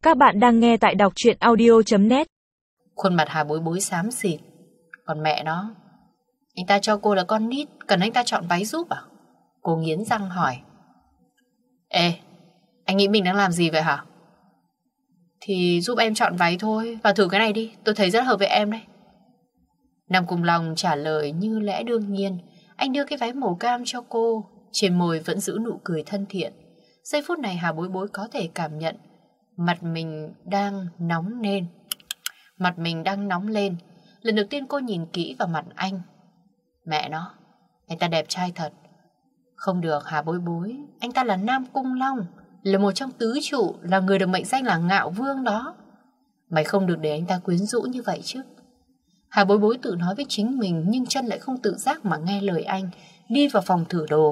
Các bạn đang nghe tại đọc truyện audio.net. Khuôn mặt Hà Bối Bối xám xịt. Còn mẹ nó, anh ta cho cô là con nít, cần anh ta chọn váy giúp à? Cô nghiến răng hỏi. Ê, anh nghĩ mình đang làm gì vậy hả? Thì giúp em chọn váy thôi. Và thử cái này đi, tôi thấy rất hợp với em đấy. Nam Cung Long trả lời như lẽ đương nhiên. Anh đưa cái váy màu cam cho cô, trên môi vẫn giữ nụ cười thân thiện. Giây phút này Hà Bối Bối có thể cảm nhận mặt mình đang nóng lên. Mặt mình đang nóng lên. Lần đầu tiên cô nhìn kỹ vào mặt anh. Mẹ nó, anh ta đẹp trai thật. Không được Hà Bối Bối, anh ta là Nam Cung Long, là một trong tứ trụ, là người được mệnh danh là Ngạo Vương đó. Mày không được để anh ta quyến rũ như vậy chứ. Hà Bối Bối tự nói với chính mình, nhưng chân lại không tự giác mà nghe lời anh, đi vào phòng thử đồ.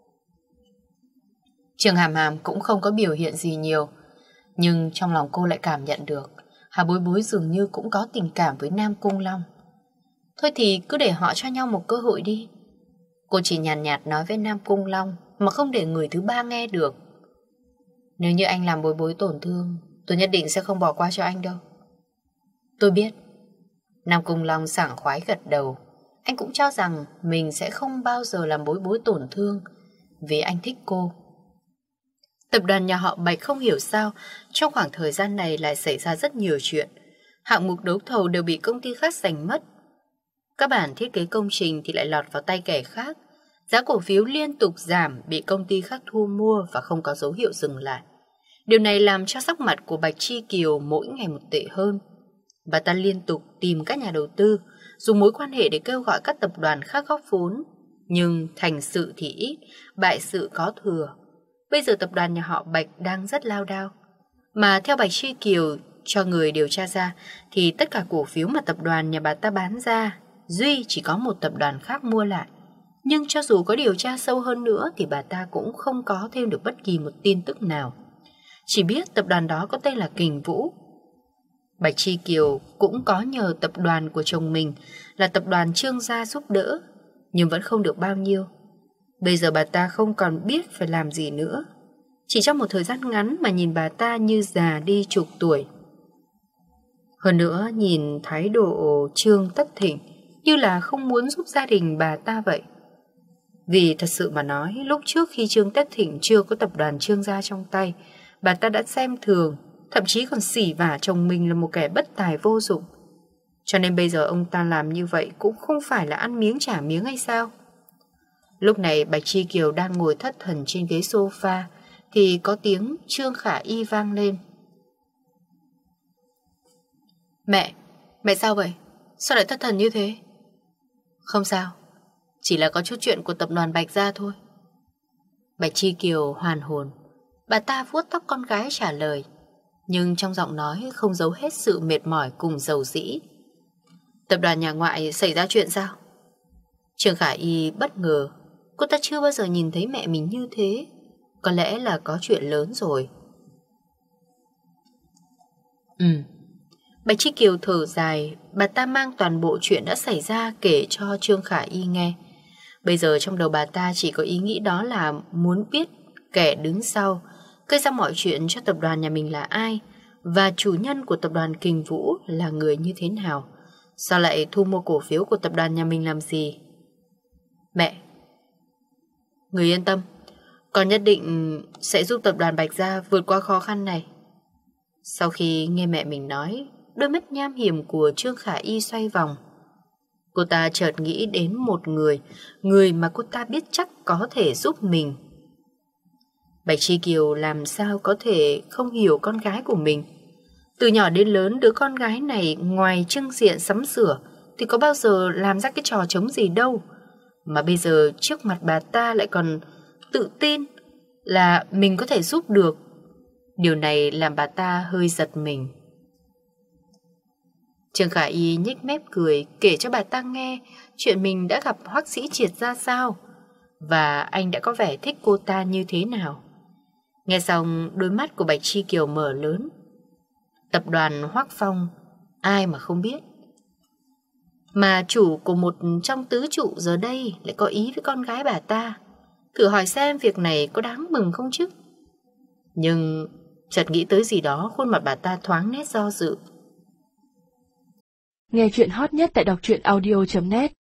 Trường Hàm Hàm cũng không có biểu hiện gì nhiều, nhưng trong lòng cô lại cảm nhận được Hà Bối Bối dường như cũng có tình cảm với Nam Cung Long. Thôi thì cứ để họ cho nhau một cơ hội đi. Cô chỉ nhàn nhạt nói với Nam Cung Long mà không để người thứ ba nghe được. Nếu như anh làm Bối Bối tổn thương, tôi nhất định sẽ không bỏ qua cho anh đâu. Tôi biết. Nam Cung Long sảng khoái gật đầu. Anh cũng cho rằng mình sẽ không bao giờ làm Bối Bối tổn thương, vì anh thích cô. Tập đoàn nhà họ Bạch không hiểu sao trong khoảng thời gian này lại xảy ra rất nhiều chuyện. Hạng mục đấu thầu đều bị công ty khác giành mất. Các bản thiết kế công trình thì lại lọt vào tay kẻ khác. Giá cổ phiếu liên tục giảm, bị công ty khác thu mua và không có dấu hiệu dừng lại. Điều này làm cho sắc mặt của Bạch Chi Kiều mỗi ngày một tệ hơn. Bà ta liên tục tìm các nhà đầu tư, dùng mối quan hệ để kêu gọi các tập đoàn khác góp vốn. Nhưng thành sự thì ít, bại sự có thừa. Bây giờ tập đoàn nhà họ Bạch đang rất lao đao. Mà theo Bạch Chi Kiều cho người điều tra ra, thì tất cả cổ phiếu mà tập đoàn nhà bà ta bán ra, duy chỉ có một tập đoàn khác mua lại. Nhưng cho dù có điều tra sâu hơn nữa thì bà ta cũng không có thêm được bất kỳ một tin tức nào. Chỉ biết tập đoàn đó có tên là Kình Vũ. Bạch Chi Kiều cũng có nhờ tập đoàn của chồng mình là tập đoàn Trương Gia giúp đỡ, nhưng vẫn không được bao nhiêu. Bây giờ bà ta không còn biết phải làm gì nữa. Chỉ trong một thời gian ngắn mà nhìn bà ta như già đi chục tuổi. Hơn nữa nhìn thái độ Trương Tất Thịnh như là không muốn giúp gia đình bà ta vậy. Vì thật sự mà nói, lúc trước khi Trương Tất Thịnh chưa có tập đoàn Trương Gia trong tay, bà ta đã xem thường, thậm chí còn xỉ vả chồng mình là một kẻ bất tài vô dụng. Cho nên bây giờ ông ta làm như vậy cũng không phải là ăn miếng trả miếng hay sao? Lúc này Bạch Chi Kiều đang ngồi thất thần trên ghế sofa thì có tiếng Trương Khả Y vang lên. Mẹ sao vậy? Sao lại thất thần như thế? Không sao, chỉ là có chút chuyện của tập đoàn Bạch Gia thôi. Bạch Chi Kiều hoàn hồn. Bà ta vuốt tóc con gái trả lời, nhưng trong giọng nói không giấu hết sự mệt mỏi cùng dầu dĩ. Tập đoàn nhà ngoại xảy ra chuyện sao? Trương Khả Y bất ngờ. Cô ta chưa bao giờ nhìn thấy mẹ mình như thế. Có lẽ là có chuyện lớn rồi. Bạch Chi Kiều thở dài. Bà ta mang toàn bộ chuyện đã xảy ra kể cho Trương Khả Y nghe. Bây giờ trong đầu bà ta chỉ có ý nghĩ đó là muốn biết kẻ đứng sau gây ra mọi chuyện cho tập đoàn nhà mình là ai, và chủ nhân của tập đoàn Kình Vũ là người như thế nào. Sao lại thu mua cổ phiếu của tập đoàn nhà mình làm gì? Mẹ, người yên tâm, con nhất định sẽ giúp tập đoàn Bạch Gia vượt qua khó khăn này. Sau khi nghe mẹ mình nói, đôi mắt nham hiểm của Trương Khả Y xoay vòng. Cô ta chợt nghĩ đến một người mà cô ta biết chắc có thể giúp mình. Bạch Chi Kiều làm sao có thể không hiểu con gái của mình. Từ nhỏ đến lớn, đứa con gái này ngoài trưng diện sắm sửa thì có bao giờ làm ra cái trò trống gì đâu. Mà bây giờ trước mặt bà ta lại còn tự tin là mình có thể giúp được. Điều này làm bà ta hơi giật mình. Trương Khả Y nhếch mép cười, kể cho bà ta nghe chuyện mình đã gặp Hoắc Sĩ Triệt ra sao, và anh đã có vẻ thích cô ta như thế nào. Nghe xong, đôi mắt của Bạch Chi Kiều mở lớn. Tập đoàn Hoắc Phong, ai mà không biết. Mà chủ của một trong tứ trụ giờ đây lại có ý với con gái bà ta. Thử hỏi xem việc này có đáng mừng không chứ? Nhưng Chợt nghĩ tới gì đó, khuôn mặt bà ta thoáng nét do dự. Nghe chuyện hot nhất tại đọc truyện audio.net